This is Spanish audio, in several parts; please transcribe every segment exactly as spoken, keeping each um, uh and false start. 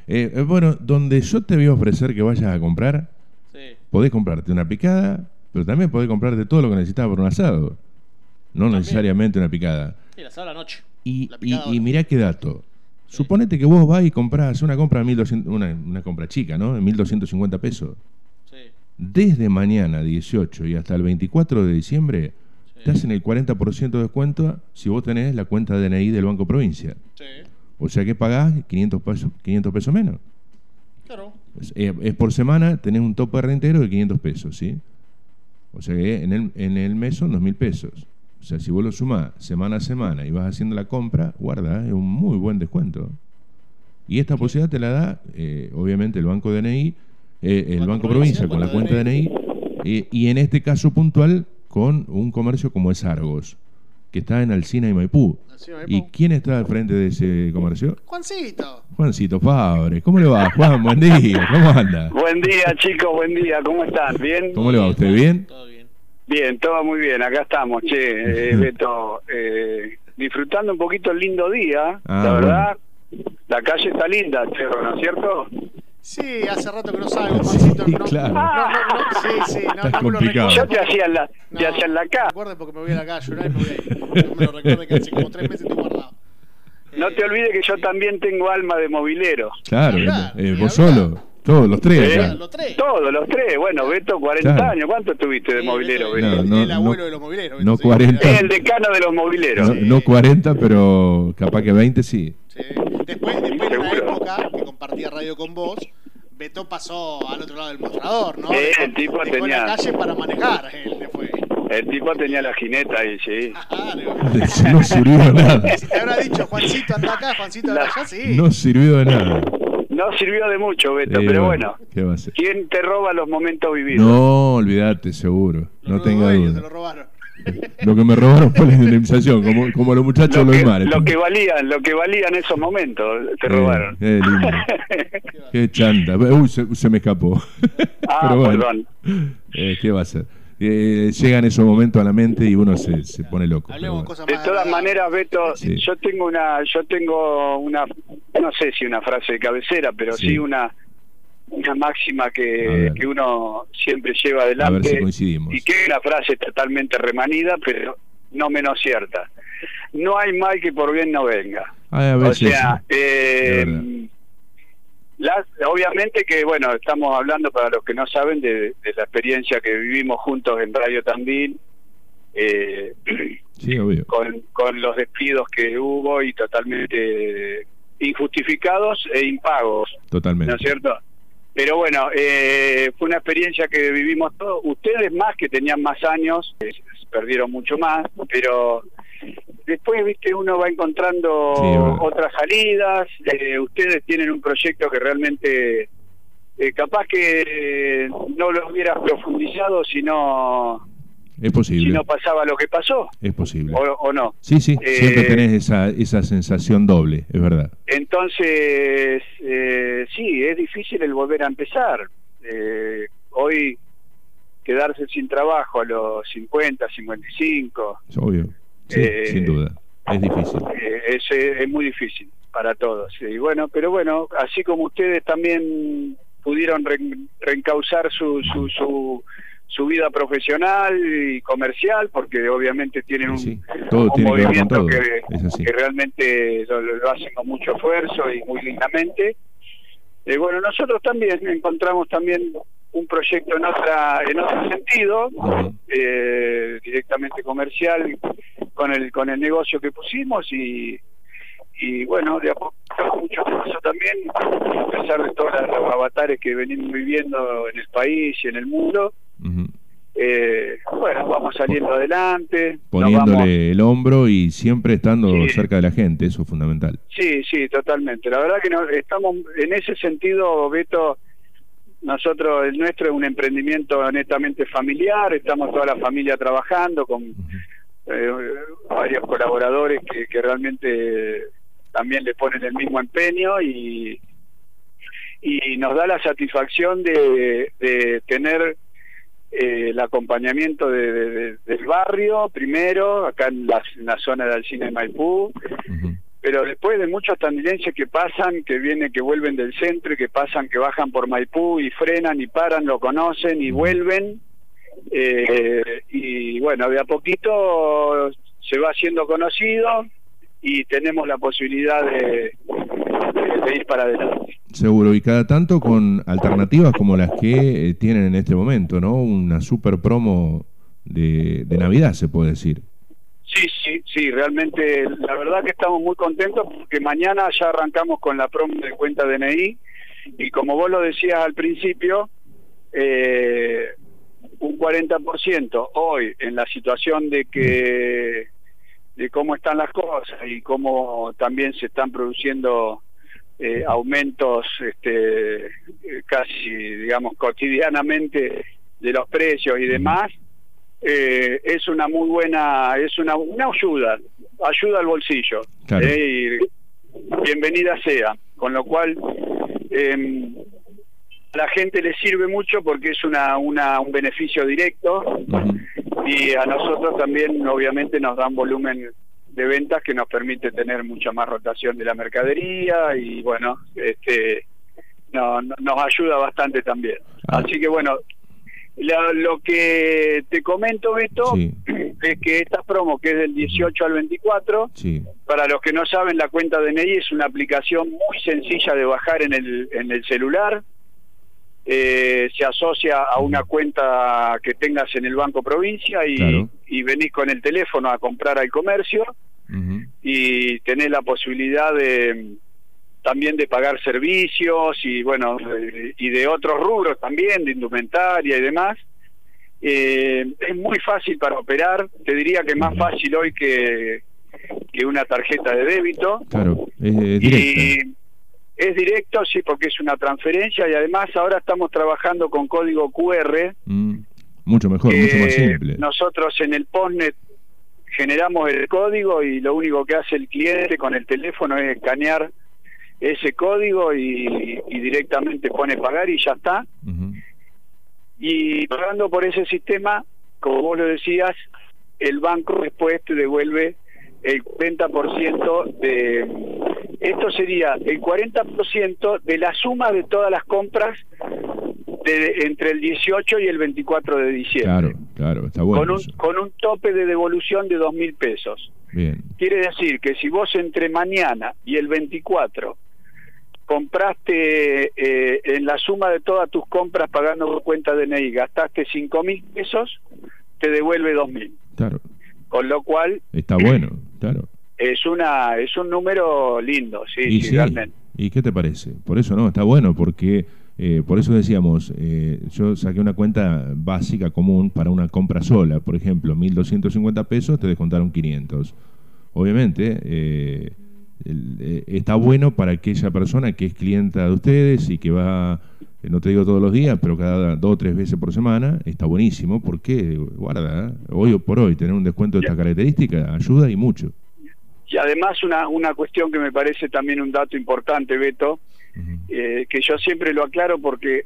Eh, eh, bueno, donde yo te voy a ofrecer que vayas a comprar, sí. podés comprarte una picada, pero también podés comprarte todo lo que necesitas para un asado. No también. necesariamente una picada. Sí, el asado a la noche. Y, la y, y mirá qué dato. Sí. Suponete que vos vas y comprás una compra de mil doscientos, una, una compra chica, ¿no? En mil doscientos cincuenta pesos. Sí. Desde mañana dieciocho y hasta el veinticuatro de diciembre sí. te hacen el cuarenta por ciento de descuento si vos tenés la cuenta D N I del Banco Provincia. Sí. O sea que pagás quinientos pesos, quinientos pesos menos. Claro. Es, eh, es por semana, tenés un tope rentero de quinientos pesos, ¿sí? O sea que en el, en el mes son dos mil pesos. O sea, si vos lo sumás semana a semana y vas haciendo la compra, guarda, es un muy buen descuento. Y esta posibilidad te la da, eh, obviamente, el Banco D N I, eh, el Banco, Banco Provincia con la cuenta D N I, eh, y en este caso puntual con un comercio como es Argos, que está en Alsina y Maipú. Alsina y Maipú. ¿Y quién está al frente de ese comercio? Juancito. Juancito Fabre. ¿Cómo le va, Juan? Buen día. ¿Cómo anda? Buen día, chicos. Buen día. ¿Cómo están? ¿Bien? ¿Cómo le va a usted? ¿Bien? Todo bien. Bien, todo muy bien, acá estamos, che, eh, Beto, eh, disfrutando un poquito el lindo día, ah, la verdad, bueno. La calle está linda, Cerro, ¿no es cierto? Sí, hace rato que no salgo, Juancito. Sí, no, claro. No, no, no, no, sí, sí, no, Está no me lo complicado. Yo te hacía la, no, te hacía la No cara. me recuerdes porque me voy a la calle, una vez me voy a ir. No me lo recuerdes que hace como tres meses estoy guardado. No eh, te olvides que yo también tengo alma de movilero. Claro, hablar, eh, vos solo. Todos, los tres. Eh, los tres. Todos, los tres. Bueno, Beto, cuarenta claro. años. ¿Cuánto tuviste de sí, movilero, Beto? No, no, el abuelo no, de los mobileros. No cuarenta. Es el decano de los mobileros. No, sí. no cuarenta, pero capaz que veinte sí. sí. Después, después de una época que compartía radio con vos, Beto pasó al otro lado del mostrador, ¿no? Sí, dejó, el tipo dejó tenía... la calle para manejar. Él después. El tipo tenía la jineta ahí, sí. No sirvió de nada. Si te habrá dicho, Juancito, anda acá, Juancito, anda allá, sí. No sirvió de nada. No sirvió de mucho, Beto, sí, pero bueno, bueno. ¿qué va a hacer? ¿Quién te roba los momentos vividos? No, olvídate, seguro. Los no tenga dueños, duda. Se lo robaron. Lo que me robaron fue la indemnización, como, como los muchachos lo de que, los mares. Lo que valían, lo que valían esos momentos, te eh, robaron. Qué lindo. Qué chanta. Uy, se, se me escapó. Ah, pero bueno, perdón. Eh, ¿Qué va a ser? Eh, llegan esos momentos a la mente y uno se, se pone loco. Bueno. Cosas de todas maneras, Beto, sí. yo tengo una, yo tengo una, no sé si una frase de cabecera, pero sí, sí una, una máxima que, que uno siempre lleva adelante. A ver si coincidimos. Y que es una frase totalmente remanida, pero no menos cierta. No hay mal que por bien no venga. Ah, a veces, o sea, eh, La, obviamente que, bueno, estamos hablando, para los que no saben, de, de la experiencia que vivimos juntos en Radio Tandil, eh, sí, obvio. Con, con los despidos que hubo y totalmente injustificados e impagos. Totalmente. ¿No es cierto? Pero bueno, eh, fue una experiencia que vivimos todos. Ustedes más, que tenían más años, eh, perdieron mucho más, pero... Después, viste, uno va encontrando sí, bueno. otras salidas. Eh, ustedes tienen un proyecto que realmente eh, capaz que no lo hubieras profundizado si no, es posible. Si no pasaba lo que pasó. Es posible. O, o no. Sí, sí, eh, siempre tenés esa, esa sensación doble, es verdad. Entonces, eh, sí, es difícil el volver a empezar. Eh, hoy quedarse sin trabajo a los cincuenta, cincuenta y cinco... Es obvio. Sí, eh, sin duda, es difícil. Eh, es, es muy difícil para todos. Y bueno, pero bueno, así como ustedes también pudieron re, reencauzar su, su, su, su vida profesional y comercial, porque obviamente tienen un, sí, sí. Todo un tiene movimiento que, que, que realmente lo, lo hacen con mucho esfuerzo y muy lindamente. Eh, bueno, nosotros también encontramos también un proyecto en otra en otro sentido, uh-huh. eh, directamente comercial, con el con el negocio que pusimos y y bueno, de a poco mucho esfuerzo también, a pesar de todos los avatares que venimos viviendo en el país y en el mundo. Uh-huh. eh, bueno, vamos saliendo adelante, poniéndole vamos... el hombro y siempre estando sí. cerca de la gente, eso es fundamental. Sí, sí, totalmente. La verdad que no, estamos en ese sentido, Beto. Nosotros, el nuestro es un emprendimiento netamente familiar, estamos toda la familia trabajando con eh, varios colaboradores que, que realmente también le ponen el mismo empeño y, y nos da la satisfacción de, de tener eh, el acompañamiento de, de, de, del barrio, primero, acá en la, en la zona de Alsina y Maipú, uh-huh. pero después de muchos tandilenses que pasan, que vienen, que vuelven del centro, y que pasan, que bajan por Maipú y frenan y paran, lo conocen y vuelven, eh, y bueno, de a poquito se va haciendo conocido y tenemos la posibilidad de, de, de ir para adelante. Seguro, y cada tanto con alternativas como las que eh, tienen en este momento, ¿no? Una super promo de, de Navidad, se puede decir. Sí, sí, sí, realmente la verdad que estamos muy contentos porque mañana ya arrancamos con la promo de cuenta D N I y como vos lo decías al principio, eh, un cuarenta por ciento hoy en la situación de que de cómo están las cosas y cómo también se están produciendo eh, aumentos este, casi, digamos, cotidianamente de los precios y demás. Eh, es una muy buena, es una, una ayuda, ayuda al bolsillo, claro. eh, y bienvenida sea, con lo cual eh, a la gente le sirve mucho porque es una, una un beneficio directo uh-huh. y a nosotros también obviamente nos dan volumen de ventas que nos permite tener mucha más rotación de la mercadería y bueno, este no, no, nos ayuda bastante también. Ah. Así que bueno, Lo, lo que te comento, Beto, sí. es que esta promo, que es del dieciocho al veinticuatro, sí. para los que no saben, la cuenta D N I es una aplicación muy sencilla de bajar en el, en el celular, eh, se asocia a una cuenta que tengas en el Banco Provincia y, claro. y venís con el teléfono a comprar al comercio uh-huh. y tenés la posibilidad de... también de pagar servicios y bueno y de otros rubros también, de indumentaria y demás. Eh, es muy fácil para operar, te diría que más fácil hoy que, que una tarjeta de débito. Claro, es, es directo. Y es directo, sí, porque es una transferencia y además ahora estamos trabajando con código Q R. Mm, mucho mejor, mucho más simple. Nosotros en el postnet generamos el código y lo único que hace el cliente con el teléfono es escanear ese código y, y directamente pone pagar y ya está. Uh-huh. Y pagando por ese sistema, como vos lo decías, el banco después te devuelve el cuarenta por ciento de... Esto sería el cuarenta por ciento de la suma de todas las compras de, entre el dieciocho y el veinticuatro de diciembre. Claro, claro, está bueno. Con un, con un tope de devolución de dos mil pesos. Bien. Quiere decir que si vos entre mañana y el veinticuatro compraste eh, en la suma de todas tus compras pagando por cuenta D N I, gastaste cinco mil pesos, te devuelve dos mil. Claro. Con lo cual... Está bueno, claro. Es una es un número lindo, sí, y sí, sí, realmente. ¿Y qué te parece? Por eso no, está bueno, porque eh, por eso decíamos, eh, yo saqué una cuenta básica común para una compra sola, por ejemplo, mil doscientos cincuenta pesos, te descontaron quinientos. Obviamente... Eh, El, eh, está bueno para aquella persona que es clienta de ustedes y que va, eh, no te digo todos los días, pero cada dos o tres veces por semana, está buenísimo porque, guarda, ¿eh? hoy por hoy tener un descuento de esta característica ayuda y mucho. Y además una, una cuestión que me parece también un dato importante, Beto, uh-huh. eh, que yo siempre lo aclaro porque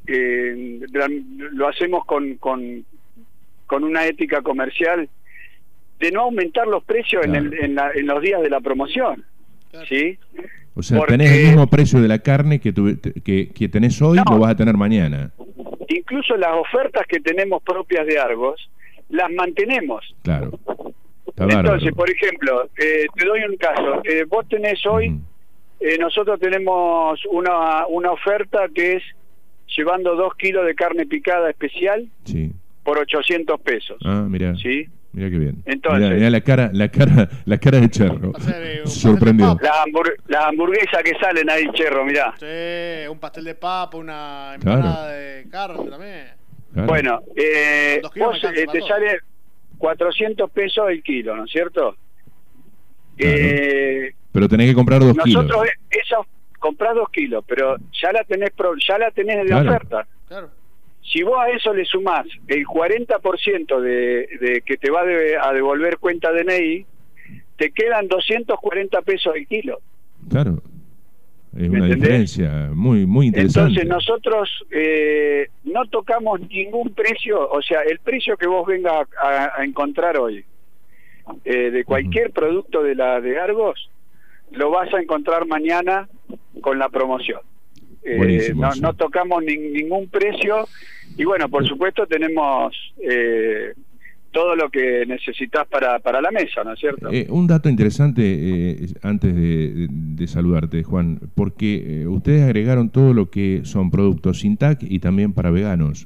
eh, lo hacemos con, con, con una ética comercial de no aumentar los precios claro. en, el, en, la, en los días de la promoción. ¿Sí? O sea, Porque, tenés el mismo precio de la carne que, tu, que, que tenés hoy, no, lo vas a tener mañana. Incluso las ofertas que tenemos propias de Argos, las mantenemos. Claro. Está Entonces, bárbaro. por ejemplo, eh, te doy un caso. Eh, vos tenés hoy, uh-huh. eh, nosotros tenemos una, una oferta que es llevando dos kilos de carne picada especial sí. por ochocientos pesos. Ah, mira. ¿Sí? Mira qué bien. Entonces, mirá, mirá la cara, la cara, la cara de Cherro. Sorprendió. Las hamburg la hamburguesas que salen ahí, Cherro, mirá. Sí, un pastel de papa, una empanada claro. de carne también. Claro. Bueno, eh, vos, eh, te sale cuatrocientos pesos el kilo, ¿no es cierto? Claro. Eh, pero tenés que comprar dos nosotros kilos. Nosotros, eso, comprás dos kilos, pero ya la tenés, pro, ya la tenés de claro. oferta. Claro. Si vos a eso le sumás el cuarenta por ciento de, de que te va de, a devolver cuenta D N I, te quedan doscientos cuarenta pesos el kilo. Claro, es una ¿entendés? Diferencia muy muy interesante. Entonces nosotros eh, no tocamos ningún precio, o sea, el precio que vos vengas a, a encontrar hoy eh, de cualquier uh-huh. producto de la de Argos, lo vas a encontrar mañana con la promoción. Eh, no, sí. no tocamos ni, ningún precio y bueno, por supuesto tenemos eh, todo lo que necesitas para, para la mesa, ¿no es cierto? Eh, un dato interesante eh, antes de, de saludarte, Juan, porque eh, ustedes agregaron todo lo que son productos sin T A C y también para veganos.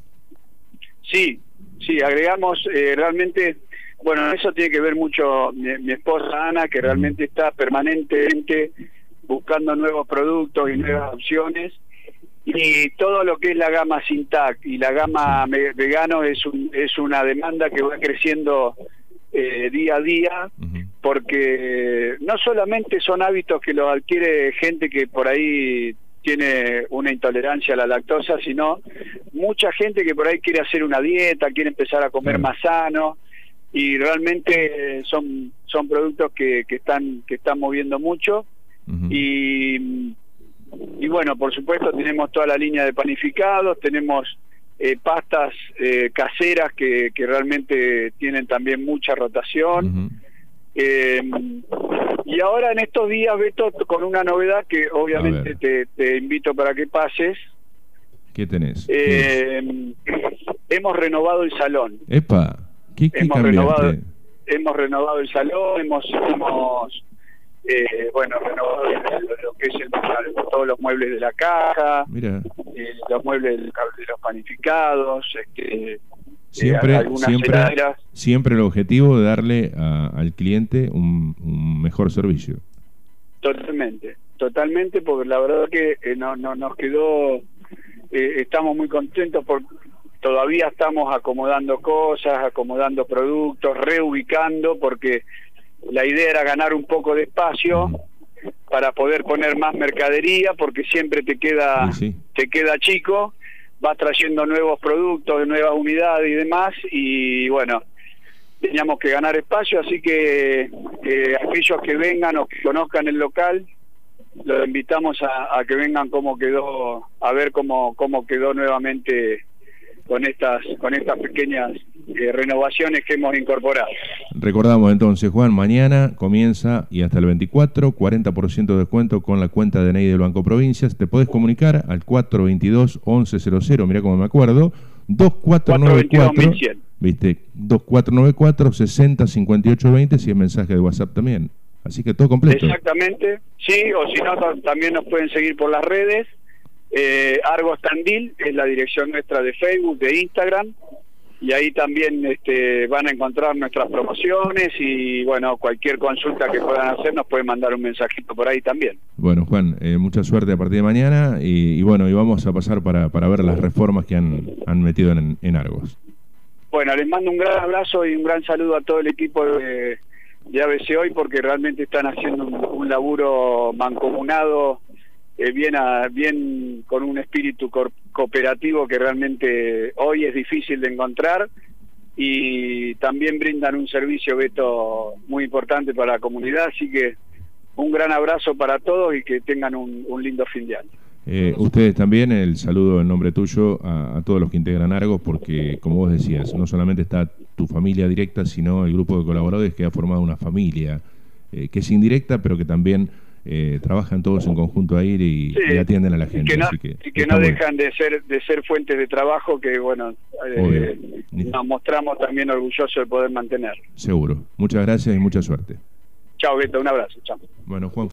Sí, sí, agregamos eh, realmente, bueno, eso tiene que ver mucho mi, mi esposa Ana, que realmente está permanentemente buscando nuevos productos y nuevas opciones, y todo lo que es la gama sin T A C y la gama vegano es un, es una demanda que va creciendo eh, día a día, uh-huh. porque no solamente son hábitos que los adquiere gente que por ahí tiene una intolerancia a la lactosa, sino mucha gente que por ahí quiere hacer una dieta, quiere empezar a comer uh-huh. más sano, y realmente son son productos que, que están que están moviendo mucho. Uh-huh. y y bueno, por supuesto tenemos toda la línea de panificados, tenemos eh, pastas eh, caseras que, que realmente tienen también mucha rotación. Uh-huh. eh, y ahora en estos días, Beto, con una novedad que obviamente te, te invito para que pases. ¿Qué tenés? Eh, ¿Qué hemos renovado el salón. ¡Epa! ¿Qué, qué hemos cambiaste? renovado hemos renovado el salón, hemos... hemos Eh, bueno, renovado lo que es el, todos los muebles de la caja, Mira. Eh, los muebles de los panificados, este, siempre, eh, siempre, heladeras. siempre el objetivo de darle a, al cliente un, un mejor servicio. Totalmente, totalmente, porque la verdad que eh, no, no nos quedó, eh, estamos muy contentos por todavía estamos acomodando cosas, acomodando productos, reubicando, porque la idea era ganar un poco de espacio para poder poner más mercadería, porque siempre te queda sí, sí. te queda chico, vas trayendo nuevos productos, nuevas unidades y demás, y bueno, teníamos que ganar espacio, así que eh, aquellos que vengan o que conozcan el local, los invitamos a, a que vengan cómo quedó, a ver cómo cómo quedó nuevamente con estas con estas pequeñas eh, renovaciones que hemos incorporado. Recordamos entonces, Juan, mañana comienza y hasta el veinticuatro, cuarenta por ciento de descuento con la cuenta de D N I del Banco Provincias. Te podés comunicar al cuatro veintidós, once cero cero, mirá cómo me acuerdo, dos cuatro nueve cuatro, ¿viste? dos cuatro nueve cuatro, sesenta cincuenta y ocho veinte, si es mensaje de WhatsApp también. Así que todo completo. Exactamente, sí, o si no, también nos pueden seguir por las redes. Eh, Argos Tandil es la dirección nuestra de Facebook, de Instagram, y ahí también este, van a encontrar nuestras promociones y bueno, cualquier consulta que puedan hacer nos pueden mandar un mensajito por ahí también. Bueno, Juan, eh, mucha suerte a partir de mañana y, y bueno, y vamos a pasar para, para ver las reformas que han, han metido en, en Argos. Bueno, les mando un gran abrazo y un gran saludo a todo el equipo de, de A B C Hoy, porque realmente están haciendo un, un laburo mancomunado, Eh, bien, a, bien con un espíritu co cooperativo que realmente hoy es difícil de encontrar, y también brindan un servicio, Beto, muy importante para la comunidad, así que un gran abrazo para todos y que tengan un, un lindo fin de año. Eh, ustedes también, el saludo en nombre tuyo a, a todos los que integran Argos, porque como vos decías, no solamente está tu familia directa, sino el grupo de colaboradores que ha formado una familia eh, que es indirecta, pero que también Eh, trabajan todos en conjunto ahí y, sí, y atienden a la gente. Y que no, así que, y que no dejan de ser de ser fuentes de trabajo que, bueno, eh, nos mostramos también orgullosos de poder mantener. Seguro. Muchas gracias y mucha suerte. Chao, Beto, un abrazo. Chao. Bueno, Juan.